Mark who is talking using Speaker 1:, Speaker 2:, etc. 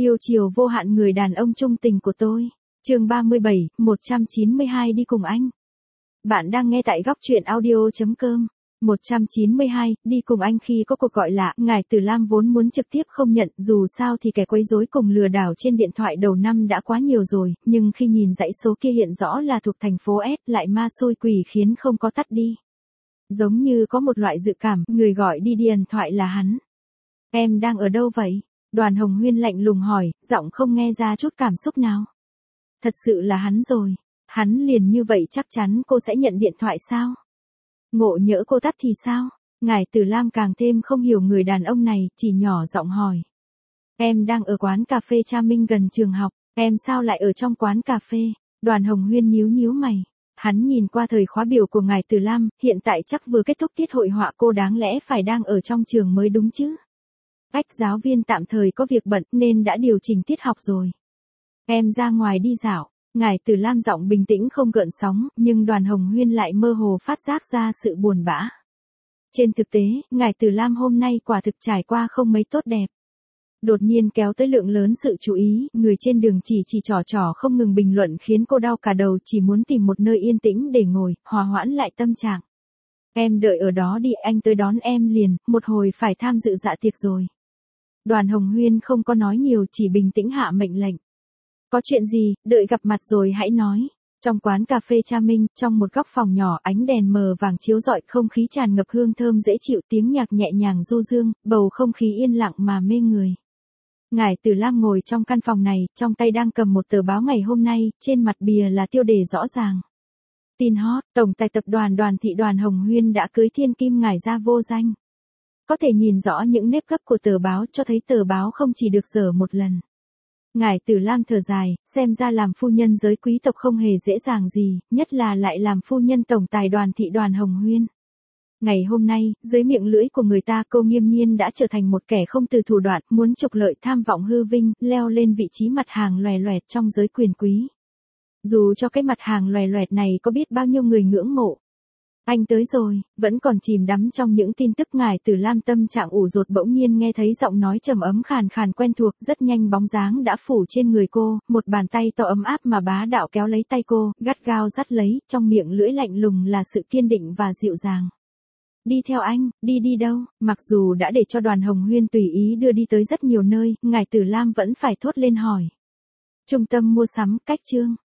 Speaker 1: Yêu chiều vô hạn người đàn ông trung tình của tôi. Chương 37, 192 đi cùng anh. Bạn đang nghe tại góc truyện audio.com. 192, đi cùng anh khi có cuộc gọi lạ, ngài Từ Lam vốn muốn trực tiếp không nhận, dù sao thì kẻ quấy rối cùng lừa đảo trên điện thoại đầu năm đã quá nhiều rồi, nhưng khi nhìn dãy số kia hiện rõ là thuộc thành phố S lại ma xôi quỷ khiến không có tắt đi. Giống như có một loại dự cảm, người gọi đi điện thoại là hắn. Em đang ở đâu vậy? Đoàn Hồng Huyên lạnh lùng hỏi, giọng không nghe ra chút cảm xúc nào. Thật sự là hắn rồi. Hắn liền như vậy chắc chắn cô sẽ nhận điện thoại sao? Ngộ nhỡ cô tắt thì sao? Ngài Từ Lam càng thêm không hiểu người đàn ông này, chỉ nhỏ giọng hỏi. Em đang ở quán cà phê Cha Minh gần trường học, em sao lại ở trong quán cà phê? Đoàn Hồng Huyên nhíu mày. Hắn nhìn qua thời khóa biểu của ngài Từ Lam, hiện tại chắc vừa kết thúc tiết hội họa, cô đáng lẽ phải đang ở trong trường mới đúng chứ? Giáo viên tạm thời có việc bận nên đã điều chỉnh tiết học rồi. Em ra ngoài đi dạo. Ngài Từ Lam giọng bình tĩnh không gợn sóng, nhưng Đoàn Hồng Huyên lại mơ hồ phát giác ra sự buồn bã. Trên thực tế, ngài Từ Lam hôm nay quả thực trải qua không mấy tốt đẹp. Đột nhiên kéo tới lượng lớn sự chú ý, người trên đường chỉ trò không ngừng bình luận khiến cô đau cả đầu, chỉ muốn tìm một nơi yên tĩnh để ngồi, hòa hoãn lại tâm trạng. Em đợi ở đó đi, anh tới đón em liền, một hồi phải tham dự dạ tiệc rồi. Đoàn Hồng Huyên không có nói nhiều, chỉ bình tĩnh hạ mệnh lệnh. Có chuyện gì, đợi gặp mặt rồi hãy nói. Trong quán cà phê Cha Minh, trong một góc phòng nhỏ, ánh đèn mờ vàng chiếu rọi, không khí tràn ngập hương thơm dễ chịu, tiếng nhạc nhẹ nhàng du dương, bầu không khí yên lặng mà mê người. Ngài Từ Lam ngồi trong căn phòng này, trong tay đang cầm một tờ báo ngày hôm nay, trên mặt bìa là tiêu đề rõ ràng. Tin hot, tổng tài tập đoàn Đoàn Thị Đoàn Hồng Huyên đã cưới thiên kim ngài gia vô danh. Có thể nhìn rõ những nếp gấp của tờ báo, cho thấy tờ báo không chỉ được dở một lần. Ngài Từ Lam thở dài, xem ra làm phu nhân giới quý tộc không hề dễ dàng gì, nhất là lại làm phu nhân tổng tài Đoàn Thị Đoàn Hồng Huyên. Ngày hôm nay, dưới miệng lưỡi của người ta, cô Nghiêm Nhiên đã trở thành một kẻ không từ thủ đoạn, muốn trục lợi, tham vọng hư vinh, leo lên vị trí mặt hàng loè loẹt trong giới quyền quý. Dù cho cái mặt hàng loè loẹt này có biết bao nhiêu người ngưỡng mộ. Anh tới rồi, vẫn còn chìm đắm trong những tin tức. Ngài Từ Lam tâm trạng ủ rột, bỗng nhiên nghe thấy giọng nói trầm ấm khàn khàn quen thuộc, rất nhanh bóng dáng đã phủ trên người cô, một bàn tay to ấm áp mà bá đạo kéo lấy tay cô, gắt gao dắt lấy, trong miệng lưỡi lạnh lùng là sự kiên định và dịu dàng. Đi theo anh, đi đâu? Mặc dù đã để cho Đoàn Hồng Huyên tùy ý đưa đi tới rất nhiều nơi, ngài Từ Lam vẫn phải thốt lên hỏi. Trung tâm mua sắm, cách Trương.